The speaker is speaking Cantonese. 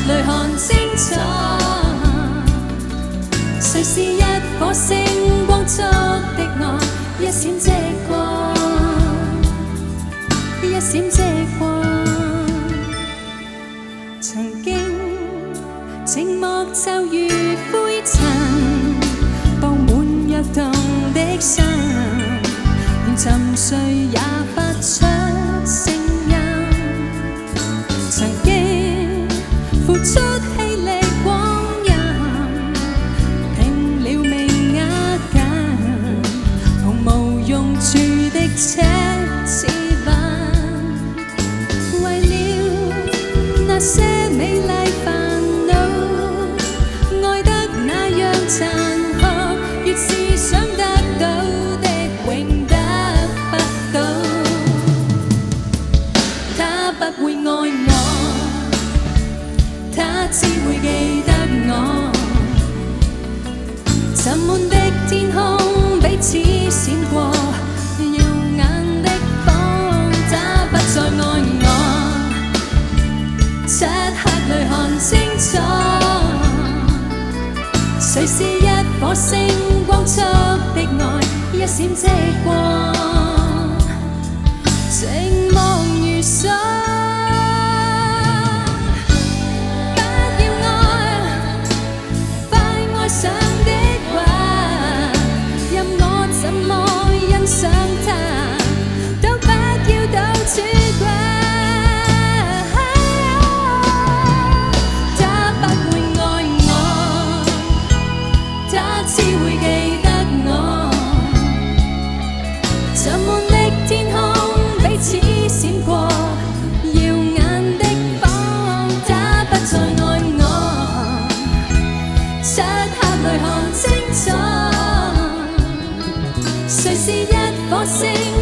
淚看清楚，誰是一顆星光速的愛，一閃即過，一閃即過。曾經寂寞就如灰塵，布滿躍動的心，連沉睡也發出聲音。曾經付出氣力光陰，拼了命握緊，毫無用處的奢侈品，為了那些美麗煩惱，愛得那樣殘酷，越是想得到的永得不到。他不會愛我，他只會記得我。沉悶的天空彼此閃過，耀眼的光，他不再愛我。漆黑裏看清楚，誰是一顆星光速的愛，一閃即過，寂寞如水。想的話，任我怎麼欣賞他，都不要到處掛。他不會愛我，他只會記得我。沉悶的天空彼此閃過，耀眼的光，他不再愛我。漆黑裏看清楚，誰是一顆星